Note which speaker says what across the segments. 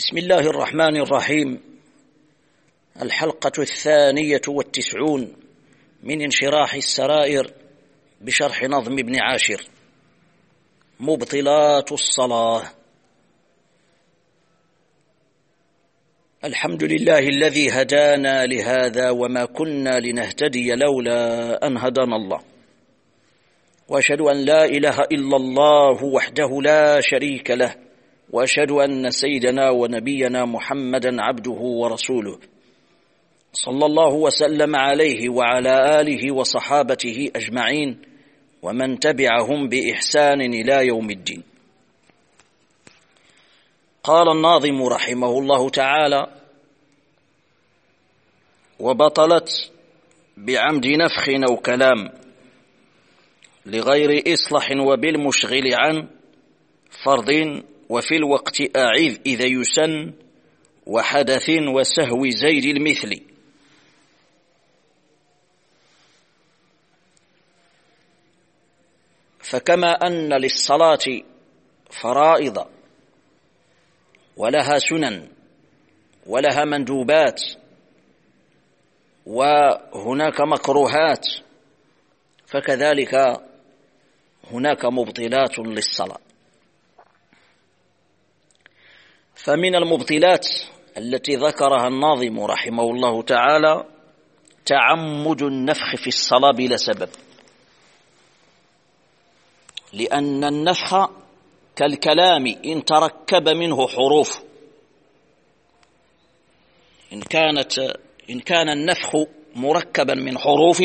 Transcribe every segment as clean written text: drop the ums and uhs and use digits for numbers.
Speaker 1: بسم الله الرحمن الرحيم. الحلقة 92 من انشراح السرائر بشرح نظم ابن عاشر. مبطلات الصلاة. الحمد لله الذي هدانا لهذا وما كنا لنهتدي لولا أن هدانا الله، وأشهد أن لا إله إلا الله وحده لا شريك له، وأشهد أن سيدنا ونبينا محمدا عبده ورسوله، صلى الله وسلم عليه وعلى آله وصحابته أجمعين ومن تبعهم بإحسان إلى يوم الدين. قال الناظم رحمه الله تعالى: وبطلت بعمد نفخ أو كلام لغير إصلاح وبالمشغل عن فرض، وفي الوقت أعذ إذا يسن وحدث وسهو زيد المثل. فكما أن للصلاة فرائض ولها سنن ولها مندوبات وهناك مكروهات، فكذلك هناك مبطلات للصلاة. فمن المبطلات التي ذكرها الناظم رحمه الله تعالى تعمد النفخ في الصلاة بلا سبب، لأن النفخ كالكلام إن تركب منه حروف، إن كان النفخ مركبا من حروف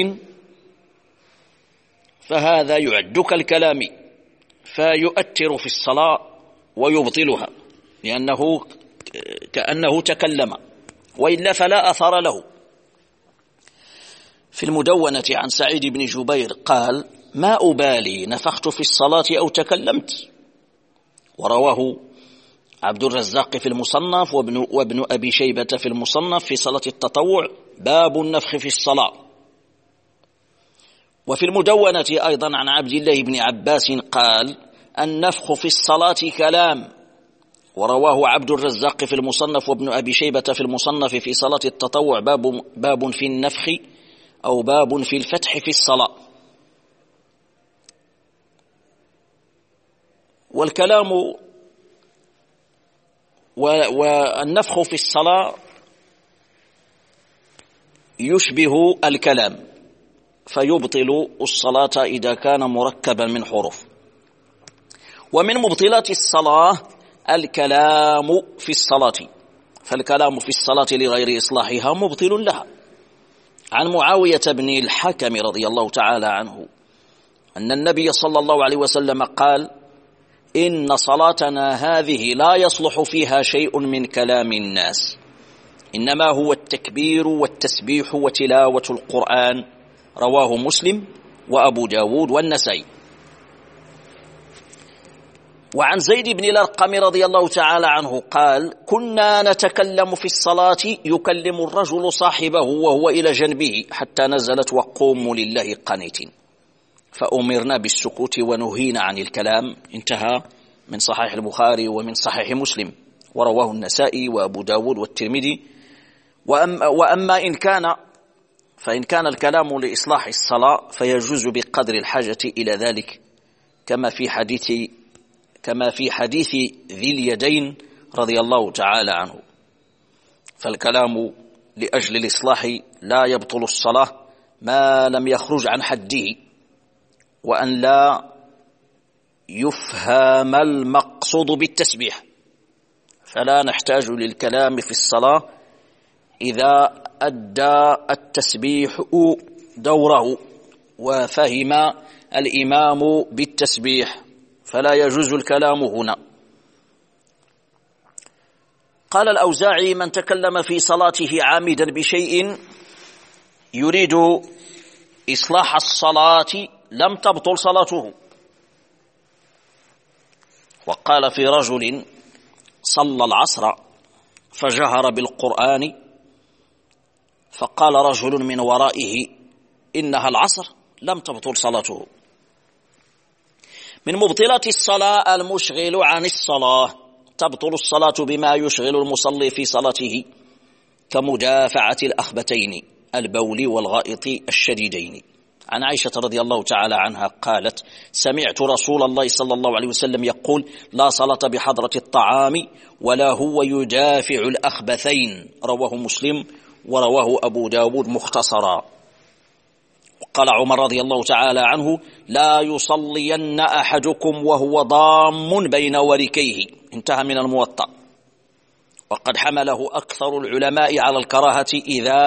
Speaker 1: فهذا يعد كالكلام فيؤثر في الصلاة ويبطلها، لأنه كأنه تكلم، وإلا فلا أثر له. في المدونة عن سعيد بن جبير قال: ما أبالي نفخت في الصلاة أو تكلمت. ورواه عبد الرزاق في المصنف وابن أبي شيبة في المصنف في صلاة التطوع باب النفخ في الصلاة. وفي المدونة أيضا عن عبد الله بن عباس قال: النفخ في الصلاة كلام. ورواه عبد الرزاق في المصنف وابن أبي شيبة في المصنف في صلاة التطوع باب في النفخ أو باب في الفتح في الصلاة. والكلام والنفخ في الصلاة يشبه الكلام، فيبطل الصلاة إذا كان مركبا من حروف. ومن مبطلات الصلاة الكلام في الصلاة، فالكلام في الصلاة لغير إصلاحها مبطل لها. عن معاوية بن الحكم رضي الله تعالى عنه أن النبي صلى الله عليه وسلم قال: إن صلاتنا هذه لا يصلح فيها شيء من كلام الناس، إنما هو التكبير والتسبيح وتلاوة القرآن. رواه مسلم وأبو داود والنسائي. وعن زيد بن الأرقم رضي الله تعالى عنه قال: كنا نتكلم في الصلاة يكلم الرجل صاحبه وهو إلى جنبه حتى نزلت وقوموا لله قانتين، فأمرنا بالسكوت ونهينا عن الكلام. انتهى من صحيح البخاري ومن صحيح مسلم، ورواه النسائي وأبو داود والترمذي. وأما فإن كان الكلام لإصلاح الصلاة فيجوز بقدر الحاجة إلى ذلك، كما في حديث ذي اليدين رضي الله تعالى عنه. فالكلام لأجل الإصلاح لا يبطل الصلاة ما لم يخرج عن حده، وأن لا يفهم المقصود بالتسبيح، فلا نحتاج للكلام في الصلاة إذا أدى التسبيح دوره وفهم الإمام بالتسبيح، فلا يجوز الكلام هنا. قال الأوزاعي: من تكلم في صلاته عامدا بشيء يريد إصلاح الصلاة لم تبطل صلاته. وقال في رجل صلى العصر فجهر بالقرآن فقال رجل من ورائه: إنها العصر، لم تبطل صلاته. من مبطلات الصلاة المشغل عن الصلاة، تبطل الصلاة بما يشغل المصلي في صلاته كمدافعة الأخبتين البول والغائط الشديدين. عن عائشة رضي الله تعالى عنها قالت: سمعت رسول الله صلى الله عليه وسلم يقول: لا صلاة بحضرة الطعام ولا هو يدافع الأخبثين. رواه مسلم ورواه أبو داود مختصرا. قال عمر رضي الله تعالى عنه: لا يصلين أحدكم وهو ضام بين وركيه. انتهى من الموطأ. وقد حمله أكثر العلماء على الكراهة إذا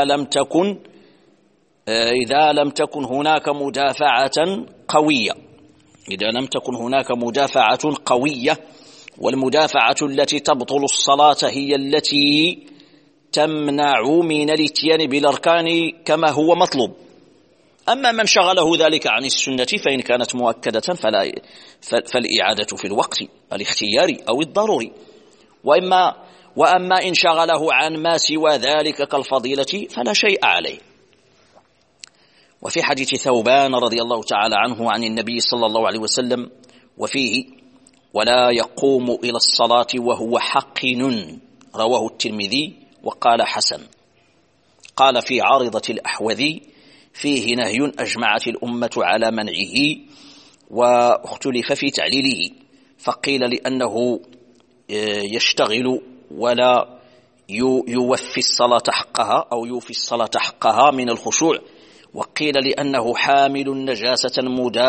Speaker 1: لم تكن هناك مدافعة قوية. إذا لم تكن هناك مدافعة قوية، والمدافعة التي تبطل الصلاة هي التي تمنع من الاتيان بالأركان كما هو مطلوب. أما من شغله ذلك عن السنة فإن كانت مؤكدة فالإعادة في الوقت الاختياري أو الضروري. وأما إن شغله عن ما سوى ذلك كالفضيلة فلا شيء عليه. وفي حديث ثوبان رضي الله تعالى عنه عن النبي صلى الله عليه وسلم وفيه: ولا يقوم إلى الصلاة وهو حقن. رواه الترمذي وقال حسن. قال في عارضة الأحوذي: فيه نهي أجمعت الأمة على منعه، واختلف في تعليله، فقيل لأنه يشتغل ولا يوفي الصلاة حقها أو يوفي الصلاة حقها من الخشوع، وقيل لأنه حامل نجاسة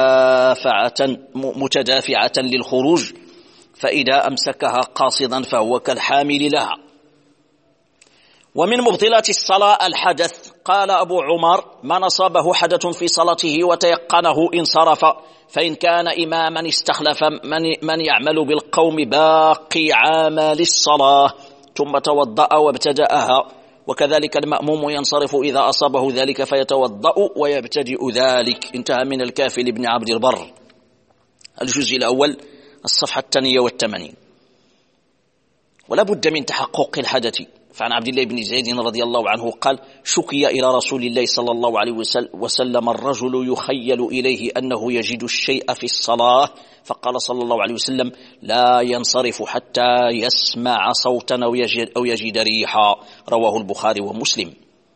Speaker 1: متدافعة للخروج، فإذا أمسكها قاصدا فهو كالحامل لها. ومن مبطلات الصلاة الحدث. قال أبو عمر: من أصابه حدث في صلاته وتيقنه انصرف، فإن كان إماما استخلف من يعمل بالقوم باقي عمل الصلاة ثم توضأ وابتدأها، وكذلك المأموم ينصرف إذا أصابه ذلك فيتوضأ ويبتدئ ذلك. انتهى من الكافي لابن عبد البر، الجزء الأول، الصفحة 82. ولا بد من تحقق الحدث. فعن عبد الله بن زيد رضي الله عنه قال: شكي إلى رسول الله صلى الله عليه وسلم الرجل يخيل إليه أنه يجد الشيء في الصلاة، فقال صلى الله عليه وسلم: لا ينصرف حتى يسمع صوتا أو يجد ريحا. رواه البخاري ومسلم.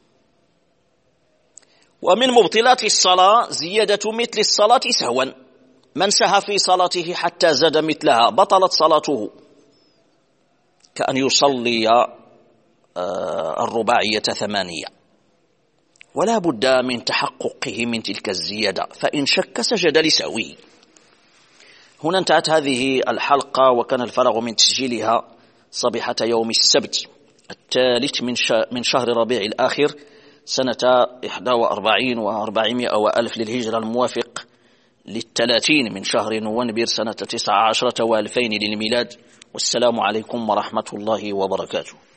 Speaker 1: ومن مبطلات الصلاة زيادة مثل الصلاة سهوا. من سهى في صلاته حتى زاد مثلها بطلت صلاته، كأن يصلي الرباعية 8. ولا بد من تحققه من تلك الزيادة، فإن شك سجد لسهوه. هنا انتهت هذه الحلقة، وكان الفرغ من تسجيلها صبيحة يوم السبت 3 من شهر ربيع الآخر سنة 41 و400 وألف للهجرة، الموافق 30 من شهر نوفمبر سنة 19 و2000 للميلاد. والسلام عليكم ورحمة الله وبركاته.